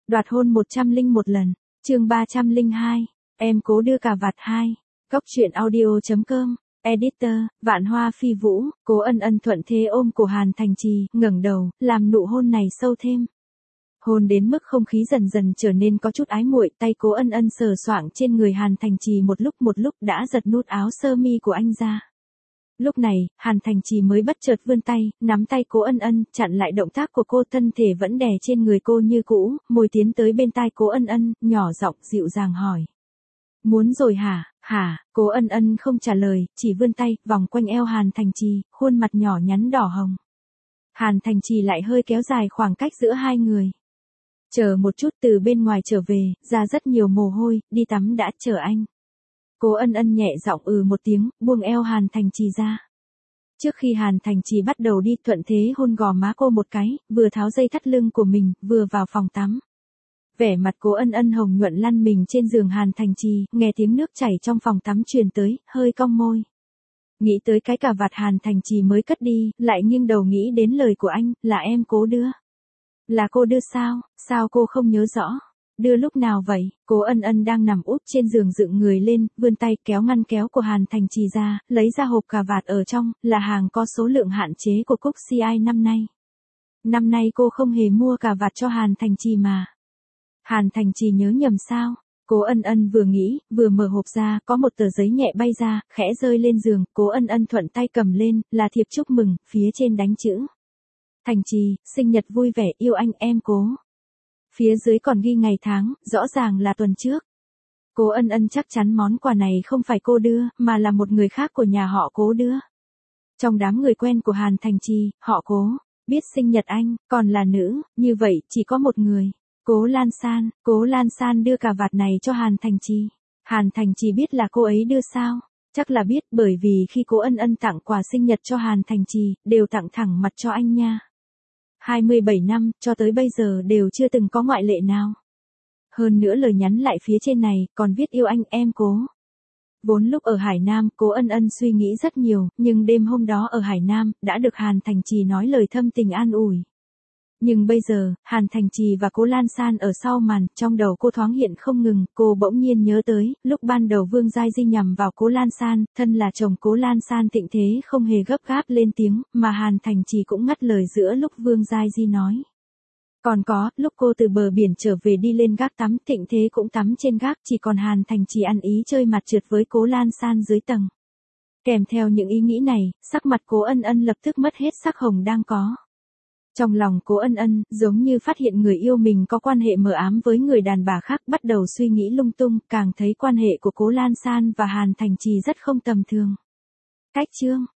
Đoạt hôn 101 lần. Chương 302. Em cố đưa cà vạt 2. Góc truyện audio.com. Editor, Vạn Hoa Phi Vũ. Cố Ân Ân thuận thế ôm cổ Hàn Thành Trì, ngẩng đầu, làm nụ hôn này sâu thêm. Hôn đến mức không khí dần dần trở nên có chút ái muội, tay Cố Ân Ân sờ soạng trên người Hàn Thành Trì một lúc đã giật nút áo sơ mi của anh ra. Lúc này, Hàn Thành Trì mới bất chợt vươn tay, nắm tay Cố Ân Ân, chặn lại động tác của cô, thân thể vẫn đè trên người cô như cũ, môi tiến tới bên tai Cố Ân Ân, nhỏ giọng dịu dàng hỏi. Muốn rồi hả? Cố Ân Ân không trả lời, chỉ vươn tay, vòng quanh eo Hàn Thành Trì, khuôn mặt nhỏ nhắn đỏ hồng. Hàn Thành Trì lại hơi kéo dài khoảng cách giữa hai người. Chờ một chút, từ bên ngoài trở về, ra rất nhiều mồ hôi, đi tắm đã, chờ anh. Cố Ân Ân nhẹ giọng một tiếng, buông eo Hàn Thành Trì ra. Trước khi Hàn Thành Trì bắt đầu đi, thuận thế hôn gò má cô một cái, vừa tháo dây thắt lưng của mình, vừa vào phòng tắm. Vẻ mặt Cố Ân Ân hồng nhuận lăn mình trên giường Hàn Thành Trì, nghe tiếng nước chảy trong phòng tắm truyền tới, hơi cong môi. Nghĩ tới cái cà vạt Hàn Thành Trì mới cất đi, lại nghiêng đầu nghĩ đến lời của anh, là em cố đưa. Là cô đưa sao? Sao cô không nhớ rõ? Đưa lúc nào vậy? Cố Ân Ân đang nằm úp trên giường dựng người lên, vươn tay kéo ngăn kéo của Hàn Thành Trì ra, lấy ra hộp cà vạt ở trong, là hàng có số lượng hạn chế của Cúc CI năm nay. Năm nay cô không hề mua cà vạt cho Hàn Thành Trì mà. Hàn Thành Trì nhớ nhầm sao? Cố Ân Ân vừa nghĩ, vừa mở hộp ra, có một tờ giấy nhẹ bay ra, khẽ rơi lên giường, Cố Ân Ân thuận tay cầm lên, là thiệp chúc mừng, phía trên đánh chữ. Thành Trì, sinh nhật vui vẻ, yêu anh, em Cố. Phía dưới còn ghi ngày tháng, rõ ràng là tuần trước. Cố Ân Ân chắc chắn món quà này không phải cô đưa, mà là một người khác của nhà họ Cố đưa. Trong đám người quen của Hàn Thành Trì, họ Cố, biết sinh nhật anh, còn là nữ, như vậy, chỉ có một người. Cố Lan San. Cố Lan San đưa cà vạt này cho Hàn Thành Trì. Hàn Thành Trì biết là cô ấy đưa sao? Chắc là biết, bởi vì khi Cố Ân Ân tặng quà sinh nhật cho Hàn Thành Trì, đều tặng thẳng mặt cho anh nha. 27 năm, cho tới bây giờ đều chưa từng có ngoại lệ nào. Hơn nữa lời nhắn lại phía trên này, còn viết yêu anh, em Cố. Vốn lúc ở Hải Nam, Cố Ân Ân suy nghĩ rất nhiều, nhưng đêm hôm đó ở Hải Nam, đã được Hàn Thành Trì nói lời thâm tình an ủi. Nhưng bây giờ, Hàn Thành Trì và Cố Lan San ở sau màn, trong đầu cô thoáng hiện không ngừng, cô bỗng nhiên nhớ tới, lúc ban đầu Vương Giai Di nhằm vào Cố Lan San, thân là chồng Cố Lan San Thịnh Thế không hề gấp gáp lên tiếng, mà Hàn Thành Trì cũng ngắt lời giữa lúc Vương Giai Di nói. Còn có, lúc cô từ bờ biển trở về đi lên gác tắm, Thịnh Thế cũng tắm trên gác, chỉ còn Hàn Thành Trì ăn ý chơi mặt trượt với Cố Lan San dưới tầng. Kèm theo những ý nghĩ này, sắc mặt Cố Ân Ân lập tức mất hết sắc hồng đang có. Trong lòng Cố Ân Ân, giống như phát hiện người yêu mình có quan hệ mờ ám với người đàn bà khác, bắt đầu suy nghĩ lung tung, càng thấy quan hệ của Cố Lan San và Hàn Thành Trì rất không tầm thường. Cách chương.